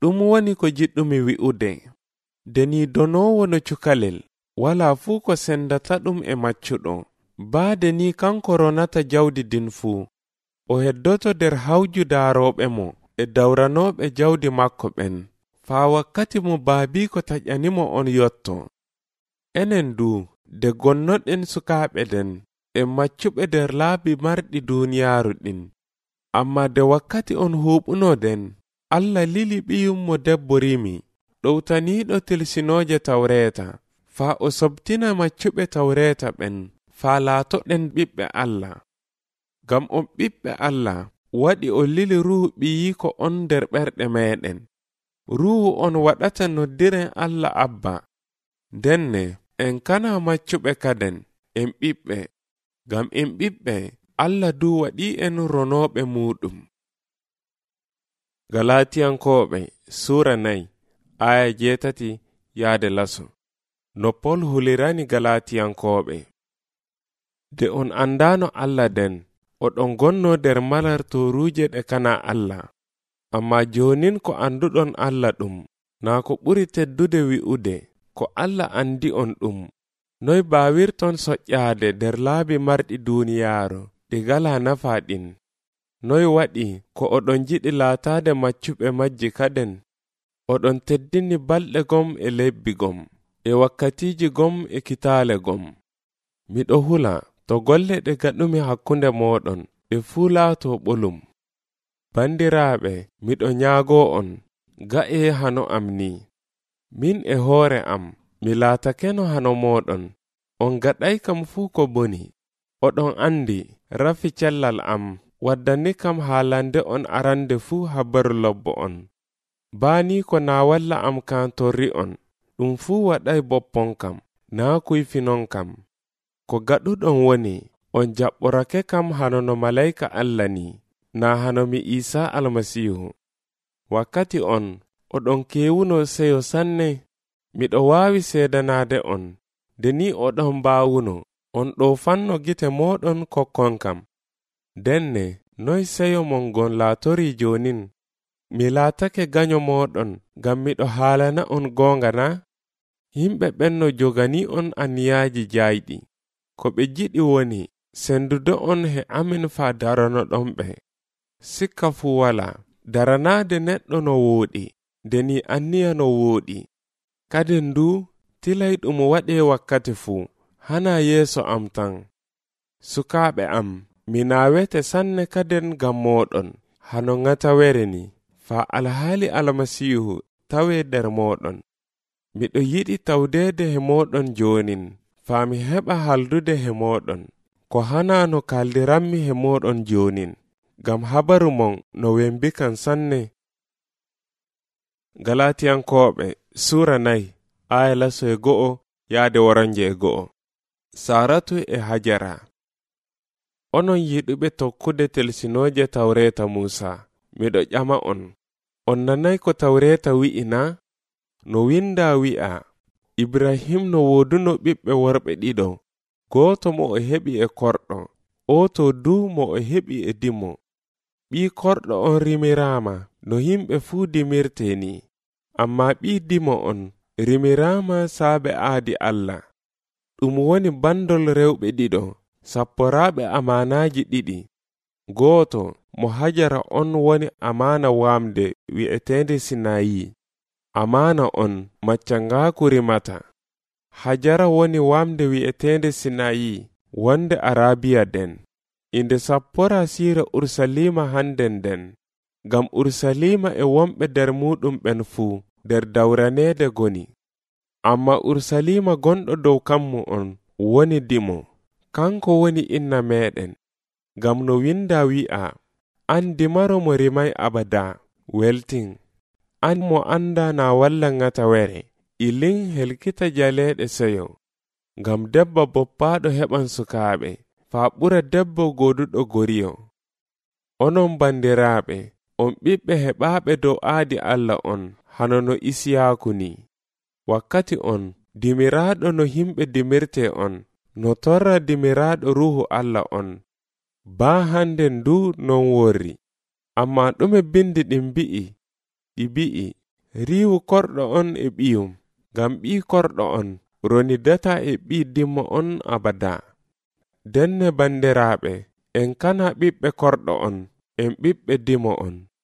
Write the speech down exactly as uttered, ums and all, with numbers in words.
ɗum woni ko jiɗɗumi wi'ude. Deni donowo no cukalel, wala fuu ko sendata ɗum e maccuɗo. Baade ni kanko ronata jawdi din fuu. O heddoto der hawju daaroɓe mo e dawranoɓe jawdi makko ɓen, faa wakkati mo baabiko taƴanimo on yotto. Enen du, de gonnoɗen sukaaɓe den, e maccuɓe der laabi marɗi duuniyaaru ɗin. Amma de wakkati on huuɓunoden, Allah lili ɓiyum mo debbo rimi, ɗowtaniiɗo tilsinooje tawreeta, faa o sobtina maccuɓe tawreeta ɓen, faa laatoɗen ɓiɓɓe Allah. Gam on ɓiɓɓe Allah waɗi o lili ruhu ɓiyiko on nder ɓerɗe meɗen. Ruhu on waɗata noddiren Allah Abba. Denne en kana maccuɓe kaden, en ɓiɓɓe. Gam en ɓiɓɓe, Allah du waɗi en ronoɓe muɗum. Galatiyankoɓe Sura nayi aya jeetati yaade laso. No Pol hulirani Galatiyankoɓe. De on andano Allah den, oɗon gonno der malartoruje ɗe kana Allah. Amma jonin ko anduɗon Allah ɗum, naa ko ɓuri teddude wi'ude, ko Allah andi on ɗum. Noy baawirton soƴƴaade der laabi marɗi duuniyaaru ɗi gala nafa ɗin. Noy waɗi ko oɗon jiɗi laataade maccuɓe majji kaden. Oɗon teddini balɗe gom e lebbi gom, e wakkatiiji gom e kitaale gom. Miɗo hula to golle ɗe gaɗumi hakkunde moɗon ɗe fuu laato ɓolum. Bandiraaɓe, miɗo nyaago on, ga'e hano am ni. Min e hoore am, mi laatakeno hano moɗon. On gaɗay kam fuu ko boni. Oɗon andi, rafi cellal am, waddani kam haalande on arande fuu habaru lobbo on. Baani ko na walla am kan torri on, ɗum fuu waɗay boppon kam, naa kuyfinon kam. Ko gaɗuɗon woni, on jaɓɓorake kam hano no malayka Allah ni, na hano mi Isa almasihu. Wakkati on, oɗon kewuno seyo sanne, miɗo waawi seedanade on, de ni oɗon baawuno, on ɗo fanno gite moɗon kokkon kam. Denne, noy seyo mon gon laatori jonin? Mi laatake ganyo moɗon, gam miɗo haalana on gonga na? Himɓe ɓen no jogani on aniyaaji jayɗi. Ko ɓe jiɗi woni, sendude on he amin faa darano ɗon ɓe. Sikka fu wala, daranaade neɗɗo no wooɗi, deni anniya no wooɗi. Kaden du, tilay ɗum waɗe wakkati fu, hana yeeso am tan. Sukaaɓe am, mi naawete sanne kaden gam moɗon, hano ŋatawere ni, faa alhaali almasihu tawe der moɗon. Miɗo yiɗi tawdeede he moɗon jonin, faa mi heɓa haldude he moɗon, ko hana no kaldiranmi he moɗon jonin, gam habaru mon no wembikan sanne. Galatiyankoɓe Sura nayi aya laso e go'o yaade woronje e go'o. Saratu e Hajara. Onon yiɗuɓe tokkude telsinooje tawreeta Musa, miɗo ƴama on, on nanay ko tawreeta wi'ina? No winda wi'a, Ibrahim no wooduno ɓiɓɓe worɓe ɗiɗo, gooto mo o heɓi e korɗo, o to du mo o heɓi e dimo. Ɓii korɗo on rimirama no yimɓe fuu dimirte ni, amma ɓii dimo on rimirama saabe aadi Allah. Ɗum woni bandol rewɓe ɗiɗo, sapporaɓe amanaji ɗiɗi. Gooto mo Hajara on woni amana wamde wi'etende Sinayi. Amana on maccangaku rimata. Hajara woni wamde wi'etende Sinayi, wonde Arabiya den. Inde sappora sira Ursalima handen den, gam Ursalima e womɓe der muɗum ɓen fuu der dawranede goni. Amma Ursalima gonɗo dow kammu on woni dimo, kanko woni inna meɗen. Gam no winda wi'a, an dimaro mo rimay abada, weltin. An mo anda na walla ŋatawere, ilin helkita jaleɗe seyo. Gam debbo boppaɗo heɓan sukaaɓe, faa ɓura debbo goduɗo goriyo. Onon bandiraɓe, on ɓiɓɓe heɓaɓe dow aadi Allah on, hano no Isiyaku ni. Wakkati on, dimiraɗo no himɓe dimirte on, no torra dimiraɗo ruhu Allah on. Baa handen du non worri. Amma ɗume bindi ɗin bi'i? Ɗi bi'i, riiwu korɗo on e ɓiyum, ngam ɓii korɗo on ronidata e ɓii dimmo on abada. Denne bandiraaɓe, en kana ɓiɓɓe korɗo on, en ɓiɓɓe dimo on.